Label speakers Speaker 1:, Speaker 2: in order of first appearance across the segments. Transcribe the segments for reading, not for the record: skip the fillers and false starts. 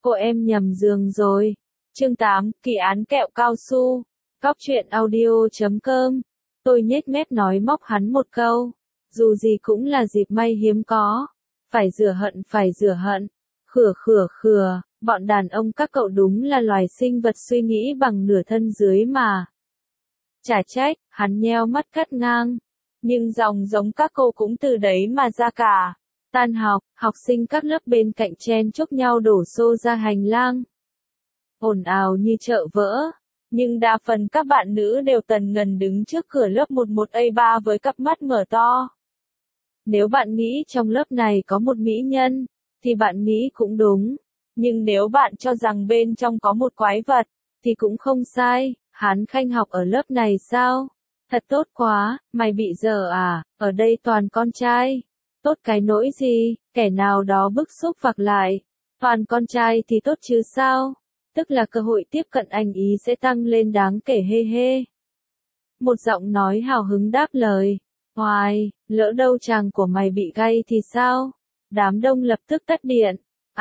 Speaker 1: Cô em nhầm giường rồi. Chương 8, kỳ án kẹo cao su. Góc truyện audio.com. Tôi nhếch mép nói móc hắn một câu. Dù gì cũng là dịp may hiếm có. Phải rửa hận. Khửa, bọn đàn ông các cậu đúng là loài sinh vật suy nghĩ bằng nửa thân dưới mà. Chả trách, hắn nheo mắt cắt ngang. Nhưng dòng giống các cô cũng từ đấy mà ra cả. Tan học, học sinh các lớp bên cạnh chen chúc nhau đổ xô ra hành lang. Ồn ào như chợ vỡ. Nhưng đa phần các bạn nữ đều tần ngần đứng trước cửa lớp 11A3 với cặp mắt mở to. Nếu bạn nghĩ trong lớp này có một mỹ nhân, thì bạn nghĩ cũng đúng. Nhưng nếu bạn cho rằng bên trong có một quái vật, thì cũng không sai. Hán Khanh học ở lớp này sao? Thật tốt quá, mày bị dở à, ở đây toàn con trai. Tốt cái nỗi gì, kẻ nào đó bức xúc vặc lại. Toàn con trai thì tốt chứ sao? Tức là cơ hội tiếp cận anh ý sẽ tăng lên đáng kể hê hê. Một giọng nói hào hứng đáp lời. Hoài, lỡ đâu chàng của mày bị gay thì sao? Đám đông lập tức tắt điện.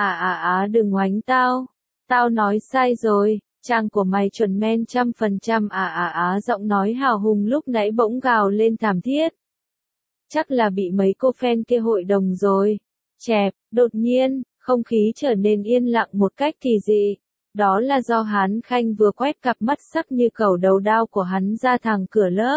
Speaker 1: Đừng oánh tao. Tao nói sai rồi, chàng của mày chuẩn men 100%. Giọng nói hào hùng lúc nãy bỗng gào lên thảm thiết. Chắc là bị mấy cô fan kia hội đồng rồi. Chẹp, đột nhiên, không khí trở nên yên lặng một cách kỳ dị. Đó là do Hán Khanh vừa quét cặp mắt sắc như cầu đầu đao của hắn ra thẳng cửa lớp.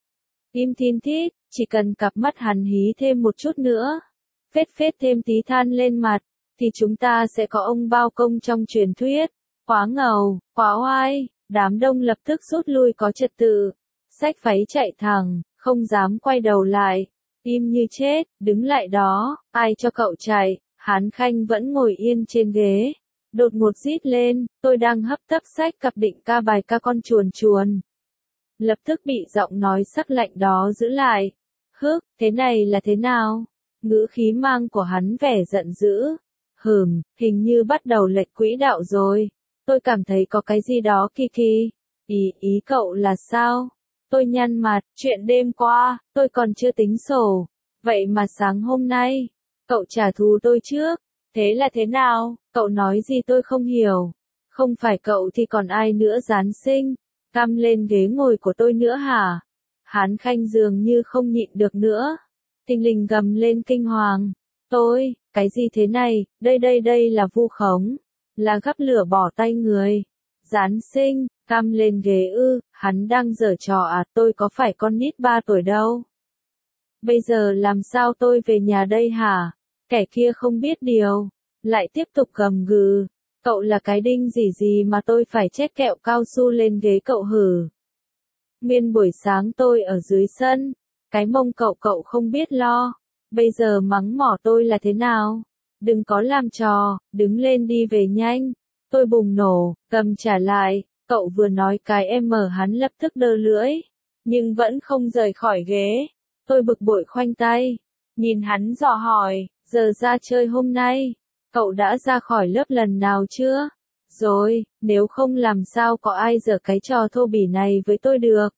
Speaker 1: Im thin thít, chỉ cần cặp mắt hắn hí thêm một chút nữa, phết thêm tí than lên mặt, thì chúng ta sẽ có ông bao công trong truyền thuyết. Quá ngầu, quá oai, đám đông lập tức rút lui có trật tự. Xách váy chạy thẳng, không dám quay đầu lại. Im như chết, đứng lại đó, ai cho cậu chạy. Hán Khanh vẫn ngồi yên trên ghế. Đột ngột rít lên, tôi đang hấp tấp xách cặp định ca bài ca con chuồn. Lập tức bị giọng nói sắc lạnh đó giữ lại. Thế này là thế nào? Ngữ khí mang của hắn vẻ giận dữ. Hình như bắt đầu lệch quỹ đạo rồi. Tôi cảm thấy có cái gì đó kỳ. Ý cậu là sao? Tôi nhăn mặt, chuyện đêm qua, tôi còn chưa tính sổ. Vậy mà sáng hôm nay, cậu trả thù tôi trước. Thế là thế nào? Cậu nói gì tôi không hiểu. Không phải cậu thì còn ai nữa gián sinh. Căm lên ghế ngồi của tôi nữa hả? Hán Khanh dường như không nhịn được nữa. Thình lình gầm lên kinh hoàng. Cái gì thế này? Đây là vu khống. Là gắp lửa bỏ tay người. Gián sinh, căm lên ghế ư, hắn đang giở trò à, tôi có phải con nít 3 tuổi đâu. Bây giờ làm sao tôi về nhà đây hả? Kẻ kia không biết điều. Lại tiếp tục gầm gừ. Cậu là cái đinh gì mà tôi phải chét kẹo cao su lên ghế cậu hử? Nguyên buổi sáng tôi ở dưới sân. Cái mông cậu không biết lo. Bây giờ mắng mỏ tôi là thế nào? Đừng có làm trò, đứng lên đi về nhanh. Tôi bùng nổ, cầm trả lại. Cậu vừa nói cái em mở hắn lập tức đơ lưỡi. Nhưng vẫn không rời khỏi ghế. Tôi bực bội khoanh tay. Nhìn hắn dò hỏi, giờ ra chơi hôm nay. Cậu đã ra khỏi lớp lần nào chưa? Rồi, nếu không làm sao có ai giở cái trò thô bỉ này với tôi được.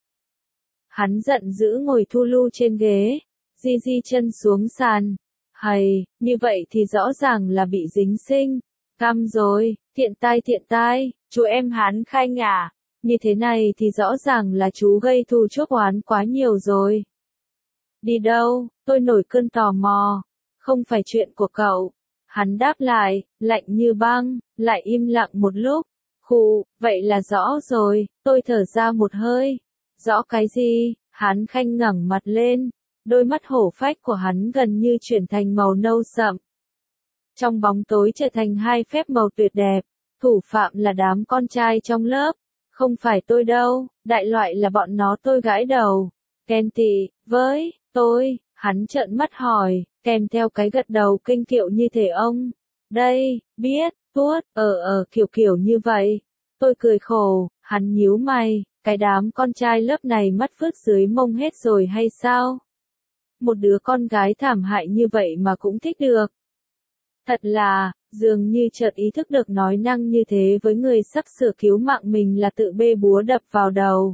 Speaker 1: Hắn giận dữ ngồi thu lu trên ghế, di chân xuống sàn. Như vậy thì rõ ràng là bị dính sinh. Căm rồi, thiện tai, chú em Hán Khanh à. Như thế này thì rõ ràng là chú gây thù chuốc oán quá nhiều rồi. Đi đâu? Tôi nổi cơn tò mò. Không phải chuyện của cậu. Hắn đáp lại, lạnh như băng, lại im lặng một lúc. Vậy là rõ rồi, tôi thở ra một hơi. Rõ cái gì? Hán Khanh ngẩng mặt lên. Đôi mắt hổ phách của hắn gần như chuyển thành màu nâu sậm. Trong bóng tối trở thành hai phép màu tuyệt đẹp. Thủ phạm là đám con trai trong lớp. Không phải tôi đâu, đại loại là bọn nó tôi gãi đầu. Ghen tị, với, tôi, hắn trợn mắt hỏi, kèm theo cái gật đầu kinh kiệu như thể ông. Đây, biết, tuốt, kiểu như vậy. Tôi cười khổ, hắn nhíu mày, cái đám con trai lớp này mắt phước dưới mông hết rồi hay sao? Một đứa con gái thảm hại như vậy mà cũng thích được. Thật là, dường như chợt ý thức được nói năng như thế với người sắp sửa cứu mạng mình là tự bê búa đập vào đầu.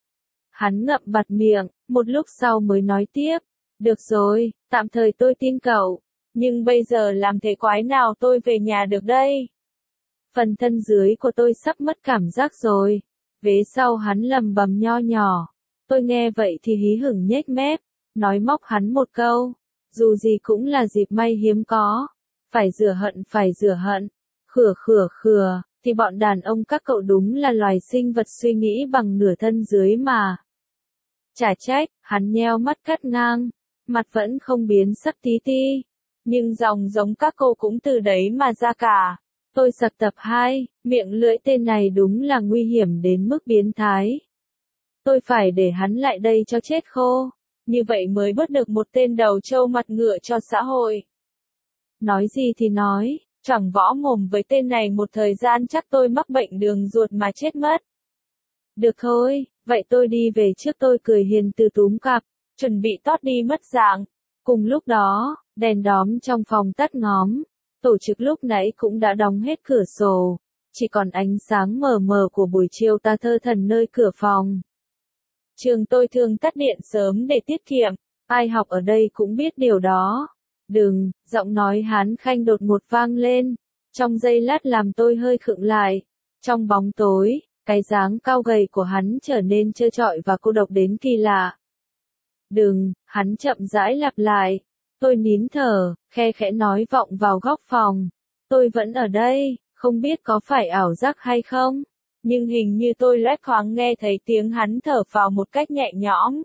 Speaker 1: Hắn ngậm bặt miệng, một lúc sau mới nói tiếp. Được rồi, tạm thời tôi tin cậu. Nhưng bây giờ làm thế quái nào tôi về nhà được đây? Phần thân dưới của tôi sắp mất cảm giác rồi. Vế sau hắn lầm bầm nho nhỏ. Tôi nghe vậy thì hí hửng nhếch mép, nói móc hắn một câu. Dù gì cũng là dịp may hiếm có. Phải rửa hận, phải rửa hận. Khửa khửa khừa, thì bọn đàn ông các cậu đúng là loài sinh vật suy nghĩ bằng nửa thân dưới mà. Chả trách, hắn nheo mắt cắt ngang, mặt vẫn không biến sắc tí ti. Nhưng dòng giống các cô cũng từ đấy mà ra cả. Tôi sặc tập 2, miệng lưỡi tên này đúng là nguy hiểm đến mức biến thái. Tôi phải để hắn lại đây cho chết khô. Như vậy mới bớt được một tên đầu trâu mặt ngựa cho xã hội. Nói gì thì nói, chẳng võ mồm với tên này một thời gian chắc tôi mắc bệnh đường ruột mà chết mất. Được thôi, vậy tôi đi về trước, tôi cười hiền từ túm cặp, chuẩn bị tót đi mất dạng. Cùng lúc đó, đèn đóm trong phòng tắt ngóm. Tổ chức lúc nãy cũng đã đóng hết cửa sổ, chỉ còn ánh sáng mờ mờ của buổi chiều ta thơ thẩn nơi cửa phòng. Trường tôi thường tắt điện sớm để tiết kiệm, ai học ở đây cũng biết điều đó. Đừng, giọng nói Hán Khanh đột ngột vang lên, trong giây lát làm tôi hơi khựng lại. Trong bóng tối, cái dáng cao gầy của hắn trở nên trơ trọi và cô độc đến kỳ lạ. Đừng, hắn chậm rãi lặp lại. Tôi nín thở, khe khẽ nói vọng vào góc phòng. Tôi vẫn ở đây, không biết có phải ảo giác hay không, nhưng hình như tôi loét thoáng nghe thấy tiếng hắn thở phào một cách nhẹ nhõm.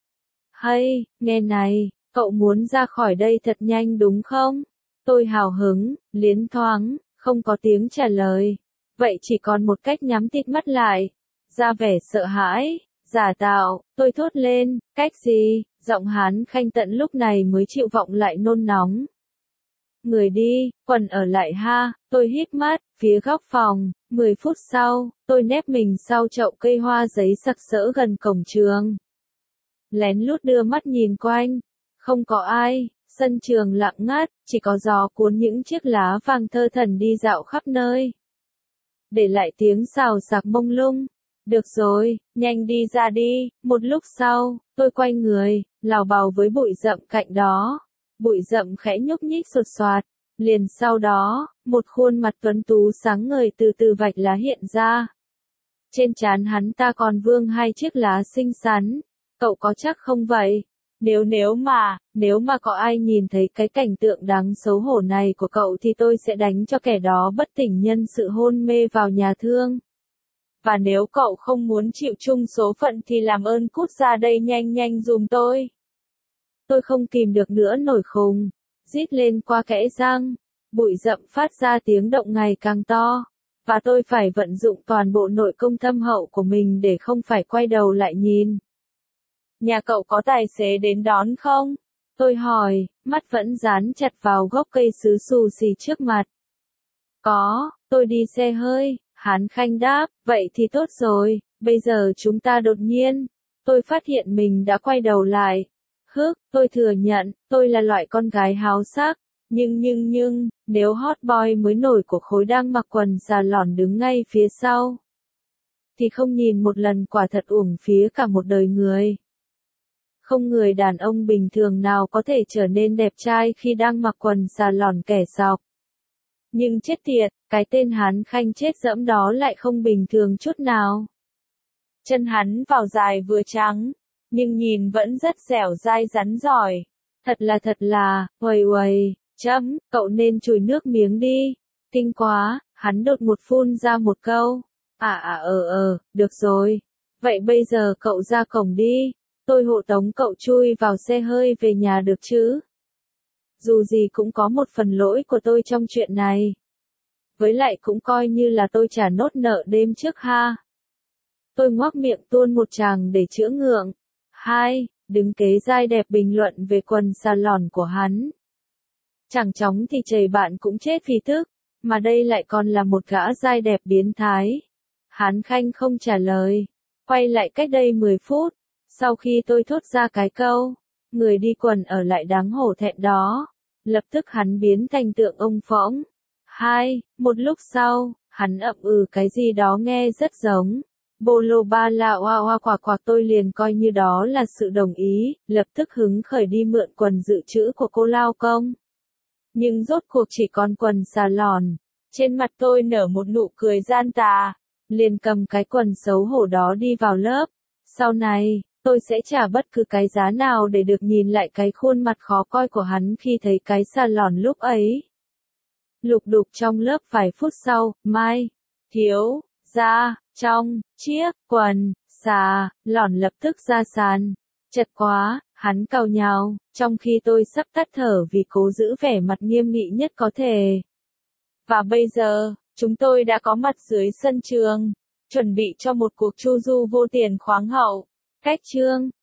Speaker 1: Hay, nghe này, cậu muốn ra khỏi đây thật nhanh đúng không? Tôi hào hứng, liến thoáng, không có tiếng trả lời. Vậy chỉ còn một cách nhắm tịt mắt lại, ra vẻ sợ hãi, giả tạo, tôi thốt lên, cách gì? Giọng Hán Khanh tận lúc này mới chịu vọng lại nôn nóng. Người đi, quần ở lại ha, tôi hít mắt, phía góc phòng. 10 phút sau, tôi nép mình sau chậu cây hoa giấy sặc sỡ gần cổng trường. Lén lút đưa mắt nhìn quanh, không có ai, sân trường lặng ngắt, chỉ có gió cuốn những chiếc lá vàng thơ thẩn đi dạo khắp nơi. Để lại tiếng xào xạc mông lung. Được rồi, nhanh đi ra đi. Một lúc sau, tôi quay người, lào bào với bụi rậm cạnh đó. Bụi rậm khẽ nhúc nhích sột soạt. Liền sau đó, một khuôn mặt tuấn tú sáng ngời từ từ vạch lá hiện ra. Trên trán hắn ta còn vương 2 chiếc lá xinh xắn. Cậu có chắc không vậy? Nếu mà có ai nhìn thấy cái cảnh tượng đáng xấu hổ này của cậu thì tôi sẽ đánh cho kẻ đó bất tỉnh nhân sự hôn mê vào nhà thương. Và nếu cậu không muốn chịu chung số phận thì làm ơn cút ra đây nhanh nhanh giùm tôi. Tôi không kìm được nữa nổi khùng, rít lên qua kẽ răng, bụi rậm phát ra tiếng động ngày càng to, và tôi phải vận dụng toàn bộ nội công thâm hậu của mình để không phải quay đầu lại nhìn. Nhà cậu có tài xế đến đón không? Tôi hỏi, mắt vẫn dán chặt vào gốc cây sứ xù xì trước mặt. Có, tôi đi xe hơi. Hán Khanh đáp, vậy thì tốt rồi, bây giờ chúng ta đột nhiên. Tôi phát hiện mình đã quay đầu lại. Tôi thừa nhận, tôi là loại con gái háo sắc. Nhưng, nếu hot boy mới nổi của khối đang mặc quần xà lòn đứng ngay phía sau, thì không nhìn một lần quả thật uổng phí cả một đời người. Không người đàn ông bình thường nào có thể trở nên đẹp trai khi đang mặc quần xà lòn kẻ sọc. Nhưng chết tiệt, cái tên Hán Khanh chết dẫm đó lại không bình thường chút nào. Chân hắn vào dài vừa trắng, nhưng nhìn vẫn rất dẻo dai rắn giỏi. Thật là, uầy, cậu nên chùi nước miếng đi. Kinh quá, hắn đột ngột phun ra một câu. Được rồi. Vậy bây giờ cậu ra cổng đi. Tôi hộ tống cậu chui vào xe hơi về nhà được chứ? Dù gì cũng có một phần lỗi của tôi trong chuyện này. Với lại cũng coi như là tôi trả nốt nợ đêm trước ha. Tôi ngoác miệng tuôn một tràng để chữa ngượng. 2. Đứng kế dai đẹp bình luận về quần xà lòn của hắn. Chẳng chóng thì chầy bạn cũng chết vì tức, mà đây lại còn là một gã dai đẹp biến thái. Hán Khanh không trả lời. Quay lại cách đây 10 phút, sau khi tôi thốt ra cái câu, người đi quần ở lại đáng hổ thẹn đó, lập tức hắn biến thành tượng ông phỗng. 2. Một lúc sau, hắn ậm ừ cái gì đó nghe rất giống. Bô lô ba la oa oa quạc tôi liền coi như đó là sự đồng ý, lập tức hứng khởi đi mượn quần dự trữ của cô lao công. Nhưng rốt cuộc chỉ còn quần xà lòn. Trên mặt tôi nở một nụ cười gian tà, liền cầm cái quần xấu hổ đó đi vào lớp. Sau này, tôi sẽ trả bất cứ cái giá nào để được nhìn lại cái khuôn mặt khó coi của hắn khi thấy cái xà lòn lúc ấy. Lục đục trong lớp vài phút sau, Mai, Thiếu, ra, trong, chiếc, quần, xà, lòn lập tức ra sàn. Chật quá, hắn càu nhào, trong khi tôi sắp tắt thở vì cố giữ vẻ mặt nghiêm nghị nhất có thể. Và bây giờ, chúng tôi đã có mặt dưới sân trường, chuẩn bị cho một cuộc chu du vô tiền khoáng hậu. Cách chương